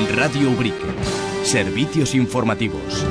Radio Ubrique. Servicios informativos.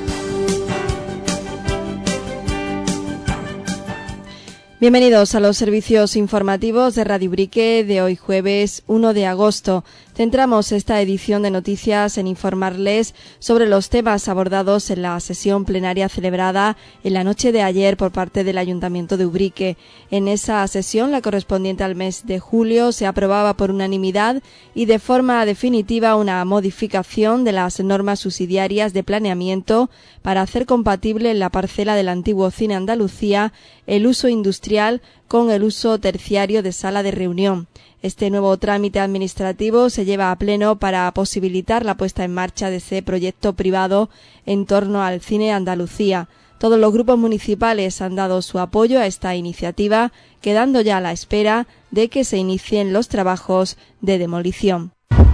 Bienvenidos a los servicios informativos de Radio Ubrique de hoy jueves 1 de agosto. Centramos esta edición de noticias en informarles sobre los temas abordados en la sesión plenaria celebrada en la noche de ayer por parte del Ayuntamiento de Ubrique. En esa sesión, la correspondiente al mes de julio, se aprobaba por unanimidad y de forma definitiva una modificación de las normas subsidiarias de planeamiento para hacer compatible en la parcela del antiguo Cine Andalucía el uso industrial con el uso terciario de sala de reunión. Este nuevo trámite administrativo se lleva a pleno para posibilitar la puesta en marcha de ese proyecto privado en torno al Cine Andalucía. Todos los grupos municipales han dado su apoyo a esta iniciativa, quedando ya a la espera de que se inicien los trabajos de demolición.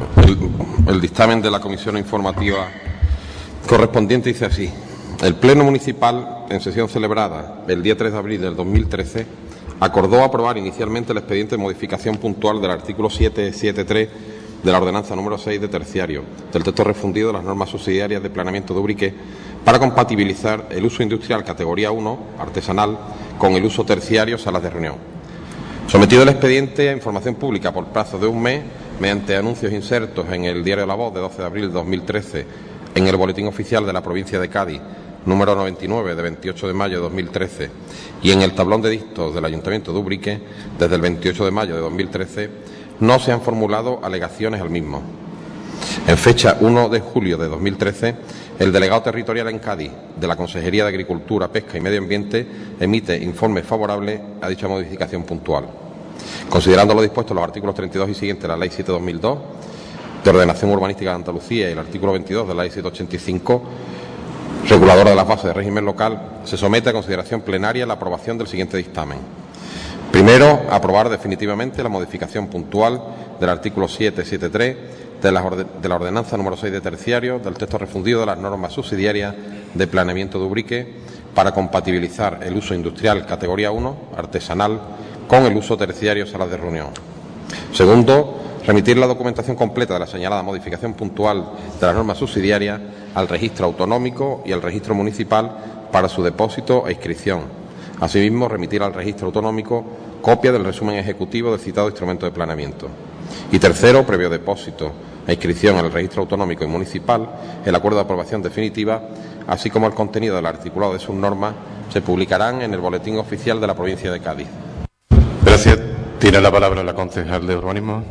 El dictamen de la comisión informativa correspondiente dice así: el Pleno Municipal, en sesión celebrada el día 3 de abril del 2013, acordó aprobar inicialmente el expediente de modificación puntual del artículo 773 de la ordenanza número 6 de terciario del texto refundido de las normas subsidiarias de planeamiento de Ubrique para compatibilizar el uso industrial categoría 1, artesanal, con el uso terciario, salas de reunión. Sometido el expediente a información pública por plazo de un mes, mediante anuncios insertos en el Diario de la Voz de 12 de abril de 2013, en el Boletín Oficial de la Provincia de Cádiz, número 99 de 28 de mayo de 2013, y en el tablón de dictos del Ayuntamiento de Ubrique, desde el 28 de mayo de 2013, no se han formulado alegaciones al mismo. En fecha 1 de julio de 2013, el delegado territorial en Cádiz de la Consejería de Agricultura, Pesca y Medio Ambiente emite informe favorable a dicha modificación puntual. Considerando lo dispuesto en los artículos 32 y siguientes de la Ley 7/2002 de Ordenación Urbanística de Andalucía y el artículo 22 de la Ley 785, reguladora de las bases de régimen local, se somete a consideración plenaria la aprobación del siguiente dictamen. Primero, aprobar definitivamente la modificación puntual del artículo 773 de la ordenanza número 6 de terciario del texto refundido de las normas subsidiarias de planeamiento de Ubrique para compatibilizar el uso industrial categoría 1, artesanal, con el uso terciario, salas de reunión. Segundo, remitir la documentación completa de la señalada modificación puntual de las normas subsidiarias al registro autonómico y al registro municipal para su depósito e inscripción. Asimismo, remitir al registro autonómico copia del resumen ejecutivo del citado instrumento de planeamiento. Y tercero, previo depósito e inscripción en el registro autonómico y municipal, el acuerdo de aprobación definitiva, así como el contenido del articulado de sus normas, se publicarán en el Boletín Oficial de la Provincia de Cádiz. Gracias. Tiene la palabra la concejal de Urbanismo.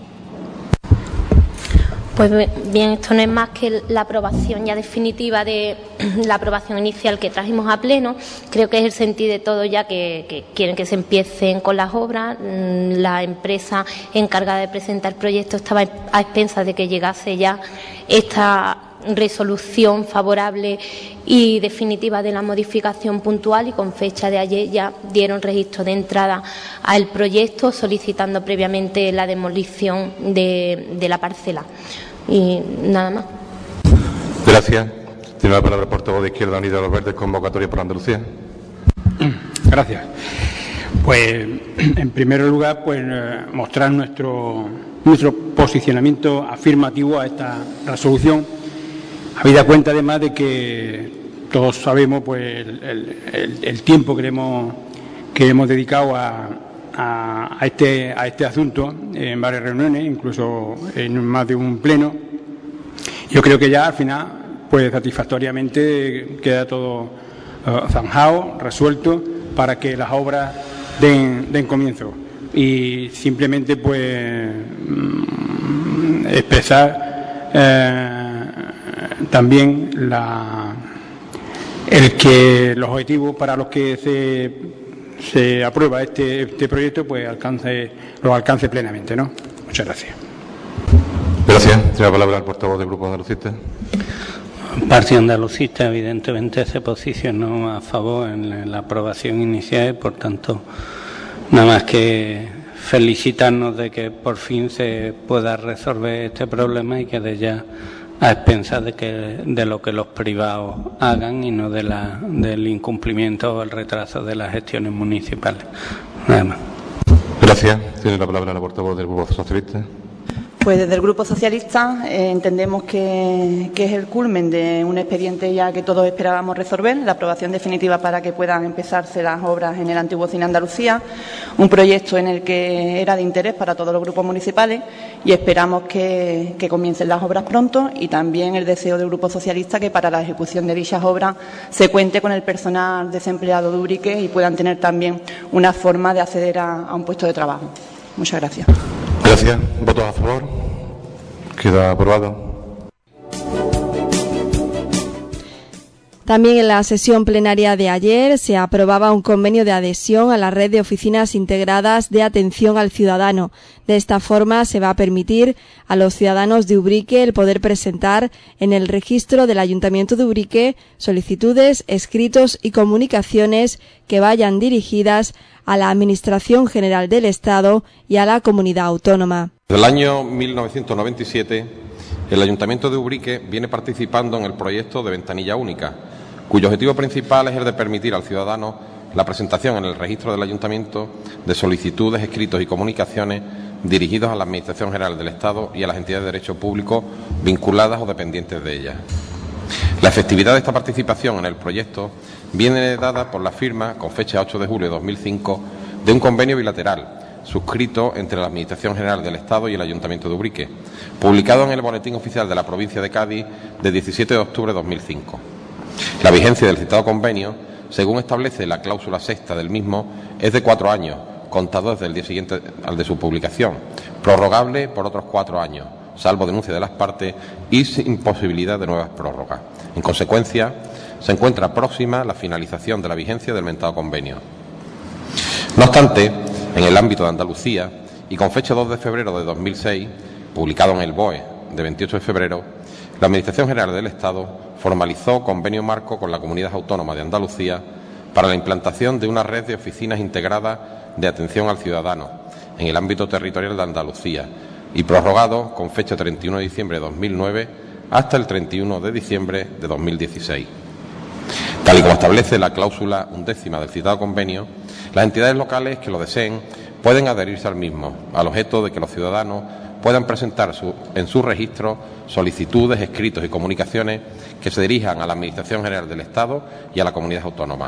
Pues bien, esto no es más que la aprobación ya definitiva de la aprobación inicial que trajimos a pleno. Creo que es el sentir de todo ya que quieren que se empiecen con las obras. La empresa encargada de presentar el proyecto estaba a expensas de que llegase ya esta resolución favorable y definitiva de la modificación puntual, y con fecha de ayer ya dieron registro de entrada al proyecto solicitando previamente la demolición de la parcela. Y nada más. Gracias. Tiene la palabra el portavoz de Izquierda Unida de los Verdes, convocatoria por Andalucía. Gracias. Pues en primer lugar, pues mostrar nuestro posicionamiento afirmativo a esta resolución, habida cuenta además de que todos sabemos pues el tiempo que hemos dedicado a este asunto en varias reuniones, incluso en más de un pleno. Yo creo que ya al final pues satisfactoriamente queda todo zanjado, resuelto, para que las obras den comienzo. Y simplemente pues expresar también los objetivos para los que se aprueba este proyecto pues los alcance plenamente, ¿no? Muchas gracias. Gracias. Tiene la palabra el portavoz del Grupo Andalucista. El Partido Andalucista evidentemente se posicionó a favor en la aprobación inicial y, por tanto, nada más que felicitarnos de que por fin se pueda resolver este problema y quede ya a expensas de lo que los privados hagan y no del incumplimiento o el retraso de las gestiones municipales. Nada más. Gracias. Tiene la palabra la portavoz del Grupo Socialista. Pues desde el Grupo Socialista entendemos que es el culmen de un expediente ya que todos esperábamos resolver, la aprobación definitiva para que puedan empezarse las obras en el antiguo Cine Andalucía, un proyecto en el que era de interés para todos los grupos municipales y esperamos que comiencen las obras pronto, y también el deseo del Grupo Socialista que para la ejecución de dichas obras se cuente con el personal desempleado de Ubrique y puedan tener también una forma de acceder a un puesto de trabajo. Muchas gracias. Gracias. ¿Votos a favor? Queda aprobado. También en la sesión plenaria de ayer se aprobaba un convenio de adhesión a la red de oficinas integradas de atención al ciudadano. De esta forma se va a permitir a los ciudadanos de Ubrique el poder presentar en el registro del Ayuntamiento de Ubrique solicitudes, escritos y comunicaciones que vayan dirigidas a la Administración General del Estado y a la Comunidad Autónoma. Desde el año 1997, el Ayuntamiento de Ubrique viene participando en el proyecto de Ventanilla Única, cuyo objetivo principal es el de permitir al ciudadano la presentación en el registro del Ayuntamiento de solicitudes, escritos y comunicaciones dirigidos a la Administración General del Estado y a las entidades de derecho público vinculadas o dependientes de ella. La efectividad de esta participación en el proyecto viene dada por la firma, con fecha 8 de julio de 2005, de un convenio bilateral suscrito entre la Administración General del Estado y el Ayuntamiento de Ubrique, publicado en el Boletín Oficial de la Provincia de Cádiz de 17 de octubre de 2005. La vigencia del citado convenio, según establece la cláusula sexta del mismo, es de 4 años, contado desde el día siguiente al de su publicación, prorrogable por otros 4 años, salvo denuncia de las partes y sin posibilidad de nuevas prórrogas. En consecuencia, se encuentra próxima la finalización de la vigencia del mentado convenio. No obstante, en el ámbito de Andalucía, y con fecha 2 de febrero de 2006, publicado en el BOE de 28 de febrero, la Administración General del Estado formalizó convenio marco con la Comunidad Autónoma de Andalucía para la implantación de una red de oficinas integradas de atención al ciudadano en el ámbito territorial de Andalucía y prorrogado con fecha 31 de diciembre de 2009 hasta el 31 de diciembre de 2016. Tal y como establece la cláusula 11ª del citado convenio, las entidades locales que lo deseen pueden adherirse al mismo, al objeto de que los ciudadanos puedan presentar en su registro solicitudes, escritos y comunicaciones que se dirijan a la Administración General del Estado y a la Comunidad Autónoma.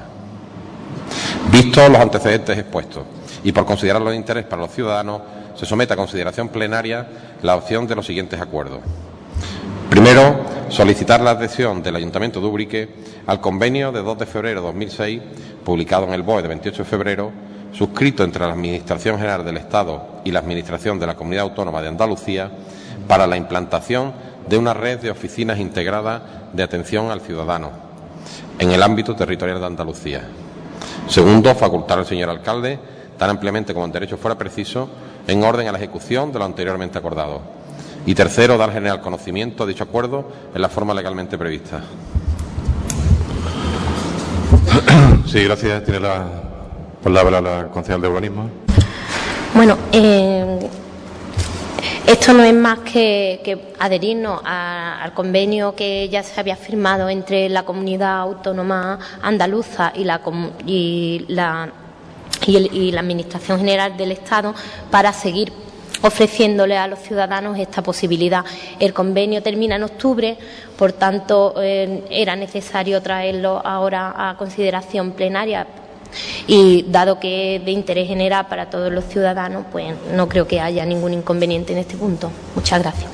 Vistos los antecedentes expuestos y por considerarlo de interés para los ciudadanos, se somete a consideración plenaria la opción de los siguientes acuerdos. Primero, solicitar la adhesión del Ayuntamiento de Ubrique al convenio de 2 de febrero de 2006, publicado en el BOE de 28 de febrero, suscrito entre la Administración General del Estado y la Administración de la Comunidad Autónoma de Andalucía para la implantación de una red de oficinas integradas de atención al ciudadano en el ámbito territorial de Andalucía. Segundo, facultar al señor alcalde, tan ampliamente como en derecho fuera preciso, en orden a la ejecución de lo anteriormente acordado. Y tercero, dar general conocimiento a dicho acuerdo en la forma legalmente prevista. Sí, gracias. Tiene la palabra la concejal de urbanismo. Bueno, esto no es más que adherirnos a al convenio que ya se había firmado entre la Comunidad Autónoma Andaluza y la Administración General del Estado para seguir ofreciéndole a los ciudadanos esta posibilidad. El convenio termina en octubre, por tanto, era necesario traerlo ahora a consideración plenaria y, dado que es de interés general para todos los ciudadanos, pues no creo que haya ningún inconveniente en este punto. Muchas gracias.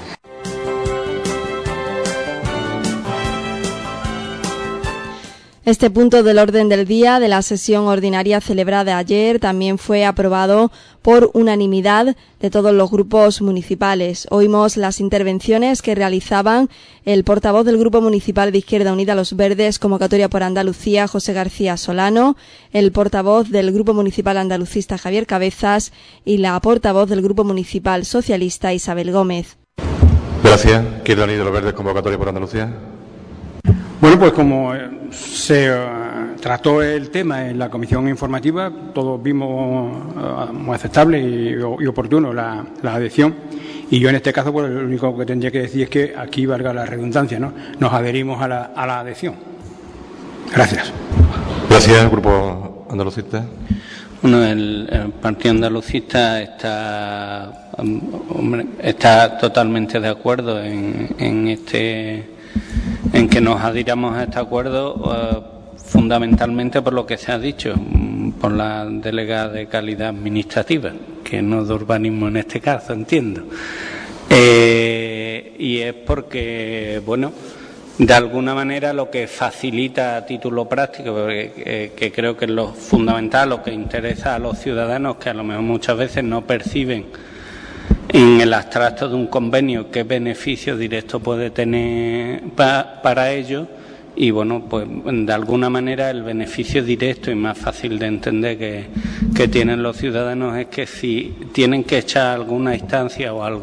Este punto del orden del día de la sesión ordinaria celebrada ayer también fue aprobado por unanimidad de todos los grupos municipales. Oímos las intervenciones que realizaban el portavoz del Grupo Municipal de Izquierda Unida Los Verdes, Convocatoria por Andalucía, José García Solano, el portavoz del Grupo Municipal Andalucista, Javier Cabezas, y la portavoz del Grupo Municipal Socialista, Isabel Gómez. Gracias. Izquierda Unida Los Verdes, Convocatoria por Andalucía. Bueno, pues como se trató el tema en la comisión informativa, todos vimos muy aceptable y oportuno la adhesión. Y yo en este caso, pues lo único que tendría que decir es que aquí valga la redundancia, ¿no? Nos adherimos a la adhesión. Gracias. Gracias, Grupo Andalucista. Bueno, el Partido Andalucista está totalmente de acuerdo en que nos adhiramos a este acuerdo, fundamentalmente por lo que se ha dicho, por la delegada de calidad administrativa, que no de urbanismo en este caso, entiendo. Y es porque, bueno, de alguna manera lo que facilita a título práctico, que creo que es lo fundamental, lo que interesa a los ciudadanos, que a lo mejor muchas veces no perciben en el abstracto de un convenio qué beneficio directo puede tener para ellos. Y bueno, pues de alguna manera el beneficio directo y más fácil de entender que tienen los ciudadanos es que si tienen que echar alguna instancia o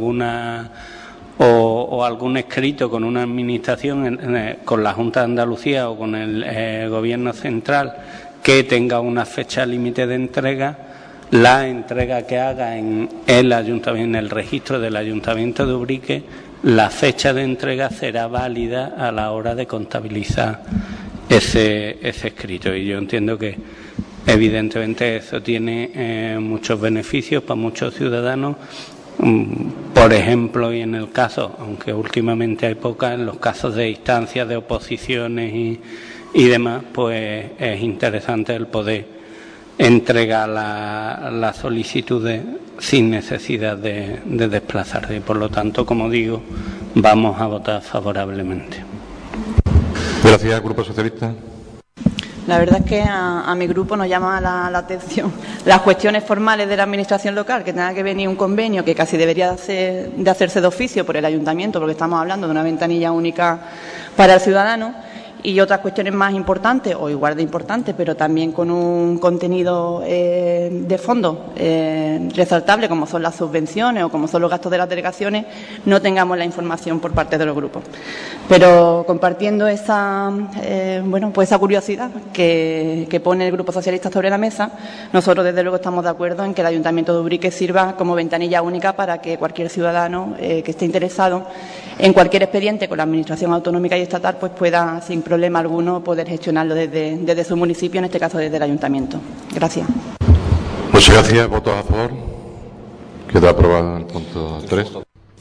algún escrito con una administración, con la Junta de Andalucía o con el Gobierno central, que tenga una fecha límite de entrega, la entrega que haga en el ayuntamiento, en el registro del Ayuntamiento de Ubrique, la fecha de entrega será válida a la hora de contabilizar ese escrito. Y yo entiendo que evidentemente eso tiene muchos beneficios para muchos ciudadanos. Por ejemplo, y en el caso, aunque últimamente hay pocas, en los casos de instancias de oposiciones y demás, pues es interesante el poder entregar las solicitudes sin necesidad de desplazarse. Y por lo tanto, como digo, vamos a votar favorablemente. Gracias, Grupo Socialista. La verdad es que a mi grupo nos llama la atención las cuestiones formales de la Administración local, que tenga que venir un convenio que casi debería de hacerse de oficio por el Ayuntamiento, porque estamos hablando de una ventanilla única para el ciudadano, y otras cuestiones más importantes o igual de importantes, pero también con un contenido de fondo resaltable, como son las subvenciones o como son los gastos de las delegaciones, no tengamos la información por parte de los grupos. Pero compartiendo esa curiosidad que pone el Grupo Socialista sobre la mesa, nosotros desde luego estamos de acuerdo en que el Ayuntamiento de Ubrique sirva como ventanilla única para que cualquier ciudadano que esté interesado en cualquier expediente con la Administración autonómica y estatal pues pueda sin problema alguno poder gestionarlo desde su municipio, en este caso desde el Ayuntamiento. Gracias. Muchas gracias. ¿Votos a favor? Queda aprobado el punto 3.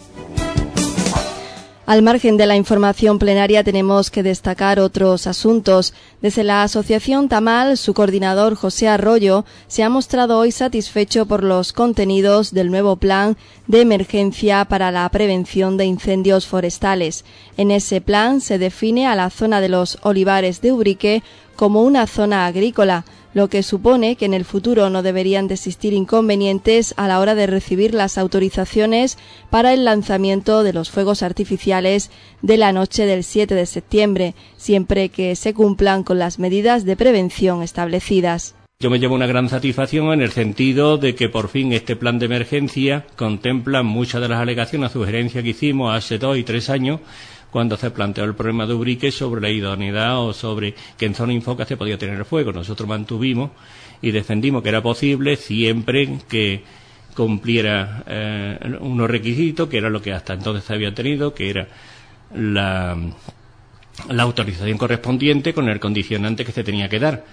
Al margen de la información plenaria tenemos que destacar otros asuntos. Desde la Asociación Tamal, su coordinador José Arroyo se ha mostrado hoy satisfecho por los contenidos del nuevo plan de emergencia para la prevención de incendios forestales. En ese plan se define a la zona de los Olivares de Ubrique como una zona agrícola, lo que supone que en el futuro no deberían de existir inconvenientes a la hora de recibir las autorizaciones para el lanzamiento de los fuegos artificiales de la noche del 7 de septiembre, siempre que se cumplan con las medidas de prevención establecidas. Yo me llevo una gran satisfacción en el sentido de que por fin este plan de emergencia contempla muchas de las alegaciones, sugerencias que hicimos hace 2 y 3 años, cuando se planteó el problema de Ubrique sobre la idoneidad o sobre que en zona infoca se podía tener fuego. Nosotros mantuvimos y defendimos que era posible siempre que cumpliera unos requisitos, que era lo que hasta entonces se había tenido, que era la autorización correspondiente con el condicionante que se tenía que dar.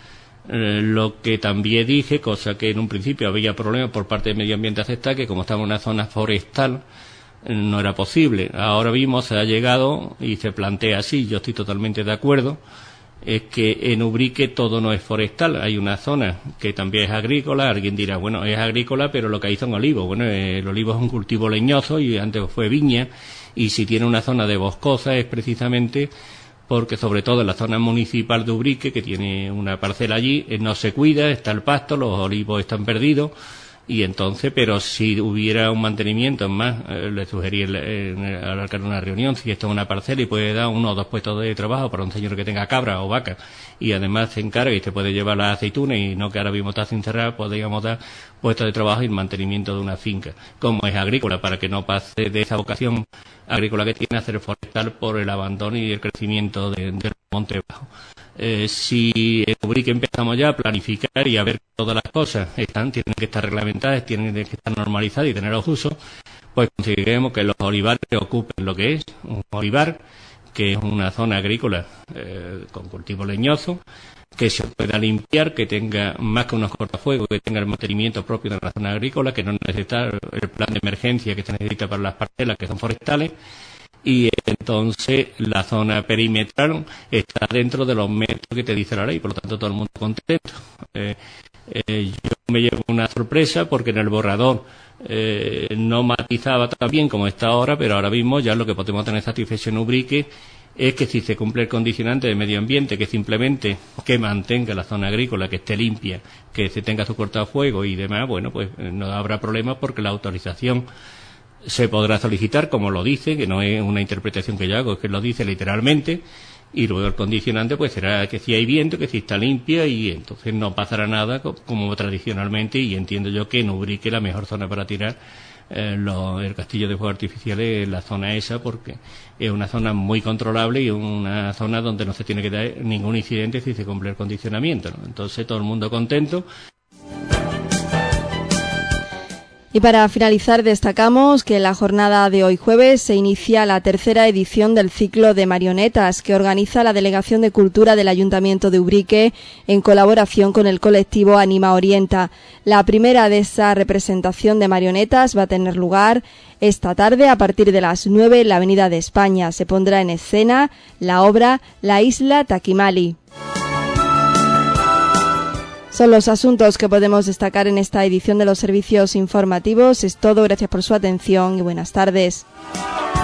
Lo que también dije, cosa que en un principio había problemas por parte del medio ambiente aceptar, que como estaba en una zona forestal no era posible. Ahora mismo se ha llegado y se plantea así, yo estoy totalmente de acuerdo, es que en Ubrique todo no es forestal, hay una zona que también es agrícola. Alguien dirá, bueno, es agrícola pero lo que hay son olivos. Bueno, el olivo es un cultivo leñoso y antes fue viña, y si tiene una zona de boscosa es precisamente porque sobre todo en la zona municipal de Ubrique, que tiene una parcela allí, no se cuida, está el pasto, los olivos están perdidos. Y entonces, pero si hubiera un mantenimiento, más, le sugerí al alcalde una reunión, si esto es una parcela y puede dar 1 o 2 puestos de trabajo para un señor que tenga cabra o vaca, y además se encarga y se puede llevar las aceitunas y no que ahora mismo está sin cerrar, podríamos dar puestos de trabajo y el mantenimiento de una finca, como es agrícola, para que no pase de esa vocación agrícola que tiene a ser forestal por el abandono y el crecimiento del monte bajo. Si en Ubrique empezamos ya a planificar y a ver todas las cosas tienen que estar reglamentadas, tienen que estar normalizadas y tener los usos, pues conseguiremos que los olivares ocupen lo que es un olivar, que es una zona agrícola con cultivo leñoso, que se pueda limpiar, que tenga más que unos cortafuegos, que tenga el mantenimiento propio de la zona agrícola, que no necesita el plan de emergencia que se necesita para las parcelas que son forestales, y entonces la zona perimetral está dentro de los metros que te dice la ley, por lo tanto todo el mundo contento. Yo me llevo una sorpresa porque en el borrador no matizaba tan bien como está ahora, pero ahora mismo ya lo que podemos tener satisfecho en Ubrique es que si se cumple el condicionante de medio ambiente, que simplemente que mantenga la zona agrícola, que esté limpia, que se tenga su cortafuego y demás, bueno, pues no habrá problema porque la autorización se podrá solicitar, como lo dice, que no es una interpretación que yo hago, es que lo dice literalmente, y luego el condicionante pues será que si hay viento, que si está limpia, y entonces no pasará nada como tradicionalmente, y entiendo yo que en Ubrique la mejor zona para tirar el castillo de fuegos artificiales es la zona esa, porque es una zona muy controlable y una zona donde no se tiene que dar ningún incidente si se cumple el condicionamiento, ¿no? Entonces todo el mundo contento. Y para finalizar destacamos que en la jornada de hoy jueves se inicia la tercera edición del ciclo de marionetas que organiza la Delegación de Cultura del Ayuntamiento de Ubrique en colaboración con el colectivo Anima Orienta. La primera de esa representación de marionetas va a tener lugar esta tarde a partir de las 9 en la Avenida de España. Se pondrá en escena la obra La Isla Taquimali. Son los asuntos que podemos destacar en esta edición de los servicios informativos. Es todo, gracias por su atención y buenas tardes.